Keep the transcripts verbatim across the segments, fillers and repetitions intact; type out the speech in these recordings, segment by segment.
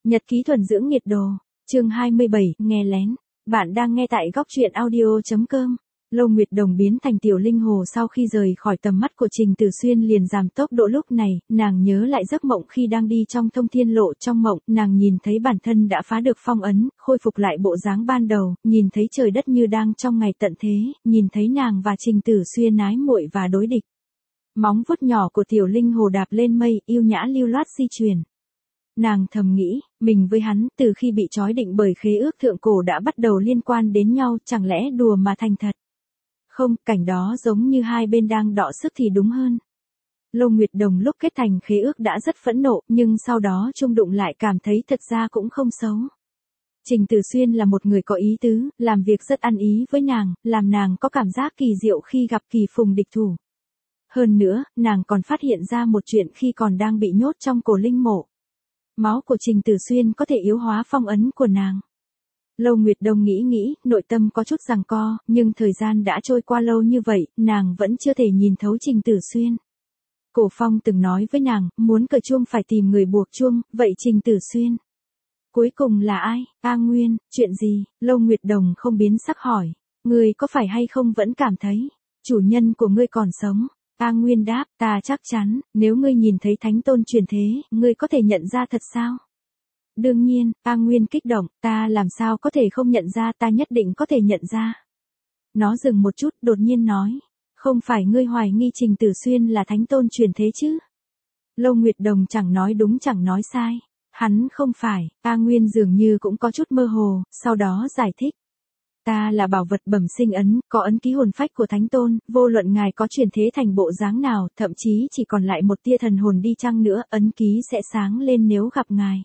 Nhật ký thuần dưỡng nhiệt độ, chương hai mươi bảy, nghe lén. Bạn đang nghe tại góc truyện audio chấm com. Lâu Nguyệt Đồng biến thành tiểu linh hồ sau khi rời khỏi tầm mắt của Trình Tử Xuyên liền giảm tốc độ lúc này, nàng nhớ lại giấc mộng khi đang đi trong thông thiên lộ. Trong mộng, nàng nhìn thấy bản thân đã phá được phong ấn, khôi phục lại bộ dáng ban đầu, nhìn thấy trời đất như đang trong ngày tận thế, nhìn thấy nàng và Trình Tử Xuyên ái muội và đối địch. Móng vuốt nhỏ của tiểu linh hồ đạp lên mây, yêu nhã lưu loát di chuyển. Nàng thầm nghĩ, mình với hắn, từ khi bị trói định bởi khế ước thượng cổ đã bắt đầu liên quan đến nhau, chẳng lẽ đùa mà thành thật. Không, cảnh đó giống như hai bên đang đọ sức thì đúng hơn. Lâu Nguyệt Đồng lúc kết thành khế ước đã rất phẫn nộ, nhưng sau đó chung đụng lại cảm thấy thật ra cũng không xấu. Trình Tử Xuyên là một người có ý tứ, làm việc rất ăn ý với nàng, làm nàng có cảm giác kỳ diệu khi gặp kỳ phùng địch thủ. Hơn nữa, nàng còn phát hiện ra một chuyện khi còn đang bị nhốt trong cổ linh mộ. Máu của Trình Tử Xuyên có thể yếu hóa phong ấn của nàng. Lâu Nguyệt Đồng nghĩ nghĩ, nội tâm có chút giằng co, nhưng thời gian đã trôi qua lâu như vậy, nàng vẫn chưa thể nhìn thấu Trình Tử Xuyên. Cổ Phong từng nói với nàng, muốn cởi chuông phải tìm người buộc chuông, vậy Trình Tử Xuyên cuối cùng là ai? A Nguyên, chuyện gì? Lâu Nguyệt Đồng không biến sắc hỏi, ngươi có phải hay không vẫn cảm thấy chủ nhân của ngươi còn sống? A Nguyên đáp, ta chắc chắn, nếu ngươi nhìn thấy thánh tôn truyền thế, ngươi có thể nhận ra thật sao? Đương nhiên, A Nguyên kích động, ta làm sao có thể không nhận ra, ta nhất định có thể nhận ra. Nó dừng một chút, đột nhiên nói, không phải ngươi hoài nghi Trình Tử Xuyên là thánh tôn truyền thế chứ? Lâu Nguyệt Đồng chẳng nói đúng chẳng nói sai, hắn không phải. A Nguyên dường như cũng có chút mơ hồ, sau đó giải thích. Ta là bảo vật bẩm sinh ấn, có ấn ký hồn phách của Thánh Tôn, vô luận ngài có truyền thế thành bộ dáng nào, thậm chí chỉ còn lại một tia thần hồn đi chăng nữa, ấn ký sẽ sáng lên nếu gặp ngài.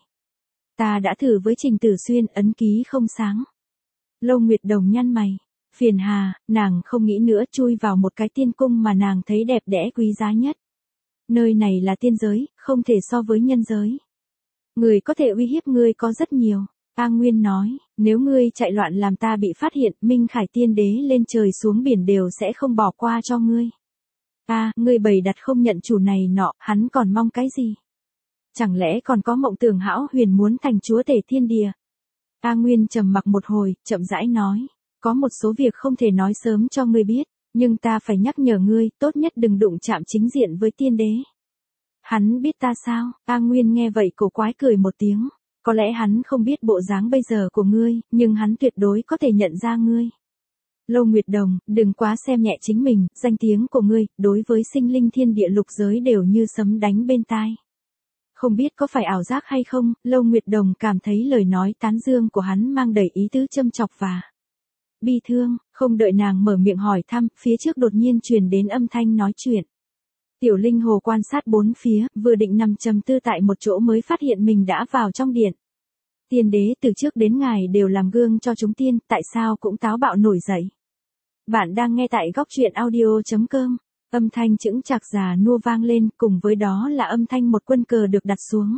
Ta đã thử với Trình Tử Xuyên, ấn ký không sáng. Lâu Nguyệt Đồng nhăn mày, phiền hà, nàng không nghĩ nữa, chui vào một cái tiên cung mà nàng thấy đẹp đẽ quý giá nhất. Nơi này là tiên giới, không thể so với nhân giới. Người có thể uy hiếp ngươi có rất nhiều. A Nguyên nói, nếu ngươi chạy loạn làm ta bị phát hiện, Minh Khải Tiên Đế lên trời xuống biển đều sẽ không bỏ qua cho ngươi. A, à, ngươi bày đặt không nhận chủ này nọ, hắn còn mong cái gì? Chẳng lẽ còn có mộng tưởng hão huyền muốn thành chúa tể thiên địa? A Nguyên trầm mặc một hồi, chậm rãi nói, có một số việc không thể nói sớm cho ngươi biết, nhưng ta phải nhắc nhở ngươi, tốt nhất đừng đụng chạm chính diện với tiên đế. Hắn biết ta sao? A Nguyên nghe vậy cổ quái cười một tiếng. Có lẽ hắn không biết bộ dáng bây giờ của ngươi, nhưng hắn tuyệt đối có thể nhận ra ngươi. Lâu Nguyệt Đồng, đừng quá xem nhẹ chính mình, danh tiếng của ngươi, đối với sinh linh thiên địa lục giới đều như sấm đánh bên tai. Không biết có phải ảo giác hay không, Lâu Nguyệt Đồng cảm thấy lời nói tán dương của hắn mang đầy ý tứ châm chọc và bi thương, không đợi nàng mở miệng hỏi thăm, phía trước đột nhiên truyền đến âm thanh nói chuyện. Tiểu linh hồ quan sát bốn phía, vừa định nằm trầm tư tại một chỗ mới phát hiện mình đã vào trong điện. Tiên đế từ trước đến ngài đều làm gương cho chúng tiên, tại sao cũng táo bạo nổi dậy. Bạn đang nghe tại góc truyện audio chấm com, âm thanh chững chạc già nua vang lên, cùng với đó là âm thanh một quân cờ được đặt xuống.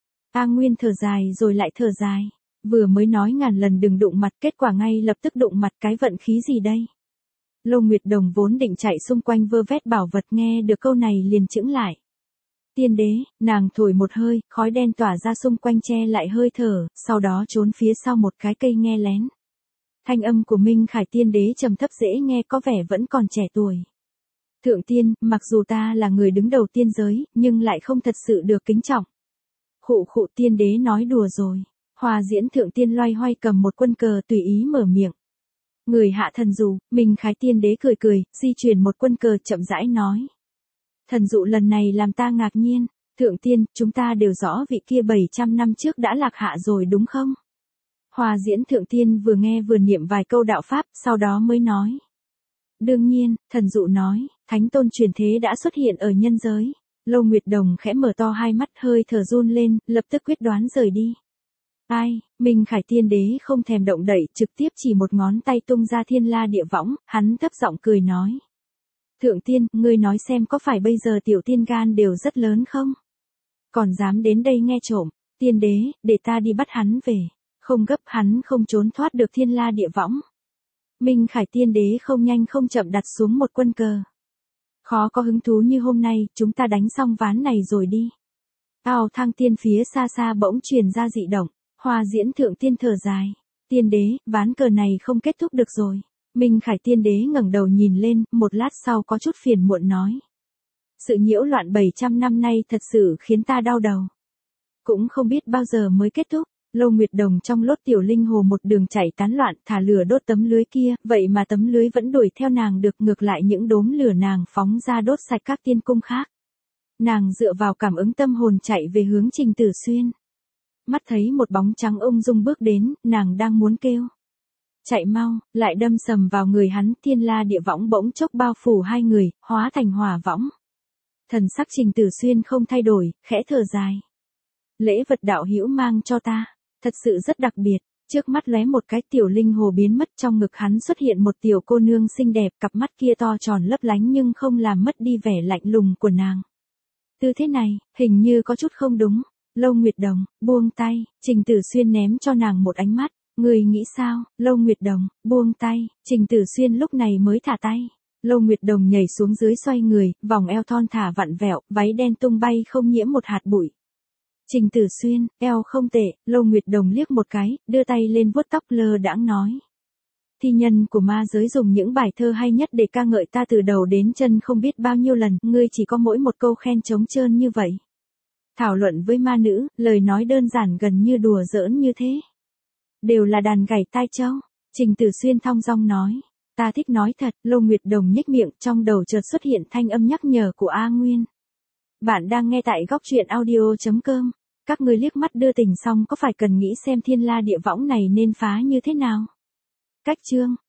A Nguyên thở dài rồi lại thở dài, vừa mới nói ngàn lần đừng đụng mặt, kết quả ngay lập tức đụng mặt, cái vận khí gì đây? Lâu Nguyệt Đồng vốn định chạy xung quanh vơ vét bảo vật, nghe được câu này liền chững lại. Tiên đế, nàng thổi một hơi, khói đen tỏa ra xung quanh che lại hơi thở, sau đó trốn phía sau một cái cây nghe lén. Thanh âm của Minh Khải Tiên đế trầm thấp dễ nghe, có vẻ vẫn còn trẻ tuổi. Thượng tiên, mặc dù ta là người đứng đầu tiên giới, nhưng lại không thật sự được kính trọng. Khụ khụ, tiên đế nói đùa rồi. Hòa diễn thượng tiên loay hoay cầm một quân cờ tùy ý mở miệng. Người hạ thần dụ, Minh Khải Tiên đế cười cười, di chuyển một quân cờ chậm rãi nói. Thần dụ lần này làm ta ngạc nhiên, thượng tiên, chúng ta đều rõ vị kia bảy trăm năm trước đã lạc hạ rồi đúng không? Hòa diễn thượng tiên vừa nghe vừa niệm vài câu đạo pháp, sau đó mới nói. Đương nhiên, thần dụ nói, thánh tôn truyền thế đã xuất hiện ở nhân giới. Lâu Nguyệt Đồng khẽ mở to hai mắt, hơi thở run lên, lập tức quyết đoán rời đi. Ai, Minh Khải Tiên đế không thèm động đậy, trực tiếp chỉ một ngón tay tung ra thiên la địa võng, hắn thấp giọng cười nói. Thượng tiên, ngươi nói xem có phải bây giờ tiểu tiên gan đều rất lớn không? Còn dám đến đây nghe trộm, tiên đế, để ta đi bắt hắn về, không gấp, hắn không trốn thoát được thiên la địa võng. Minh Khải Tiên đế không nhanh không chậm đặt xuống một quân cờ. Khó có hứng thú như hôm nay, chúng ta đánh xong ván này rồi đi. Ao Thăng Tiên phía xa xa bỗng truyền ra dị động, Hoa Diễn Thượng Tiên thở dài. Tiên đế, ván cờ này không kết thúc được rồi. Minh Khải Tiên đế ngẩng đầu nhìn lên, một lát sau có chút phiền muộn nói. Sự nhiễu loạn bảy trăm năm nay thật sự khiến ta đau đầu. Cũng không biết bao giờ mới kết thúc. Lâu Nguyệt Đồng trong lốt tiểu linh hồ một đường chạy tán loạn, thả lửa đốt tấm lưới kia, vậy mà tấm lưới vẫn đuổi theo nàng được, ngược lại những đốm lửa nàng phóng ra đốt sạch các tiên cung khác. Nàng dựa vào cảm ứng tâm hồn chạy về hướng Trình Tử Xuyên. Mắt thấy một bóng trắng ung dung bước đến, nàng đang muốn kêu. Chạy mau, lại đâm sầm vào người hắn, thiên la địa võng bỗng chốc bao phủ hai người, hóa thành hỏa võng. Thần sắc Trình Tử Xuyên không thay đổi, khẽ thở dài. Lễ vật đạo hữu mang cho ta, thật sự rất đặc biệt. Trước mắt lóe một cái tiểu linh hồ biến mất, trong ngực hắn xuất hiện một tiểu cô nương xinh đẹp, cặp mắt kia to tròn lấp lánh nhưng không làm mất đi vẻ lạnh lùng của nàng. Tư thế này, hình như có chút không đúng. Lâu Nguyệt Đồng, buông tay, Trình Tử Xuyên ném cho nàng một ánh mắt. Người nghĩ sao? Lâu Nguyệt Đồng, buông tay, Trình Tử Xuyên lúc này mới thả tay. Lâu Nguyệt Đồng nhảy xuống dưới xoay người, vòng eo thon thả vặn vẹo, váy đen tung bay không nhiễm một hạt bụi. Trình Tử Xuyên, eo không tệ. Lâu Nguyệt Đồng liếc một cái, đưa tay lên vuốt tóc lơ đãng nói. Thi nhân của ma giới dùng những bài thơ hay nhất để ca ngợi ta từ đầu đến chân không biết bao nhiêu lần, ngươi chỉ có mỗi một câu khen trống trơn như vậy. Thảo luận với ma nữ, lời nói đơn giản gần như đùa giỡn như thế. Đều là đàn gảy tai châu. Trình Tử Xuyên thong dong nói. Ta thích nói thật. Lâu Nguyệt Đồng nhếch miệng, trong đầu chợt xuất hiện thanh âm nhắc nhở của A Nguyên. Bạn đang nghe tại góc truyện audio chấm com. Các ngươi liếc mắt đưa tình xong có phải cần nghĩ xem thiên la địa võng này nên phá như thế nào? Cách chương.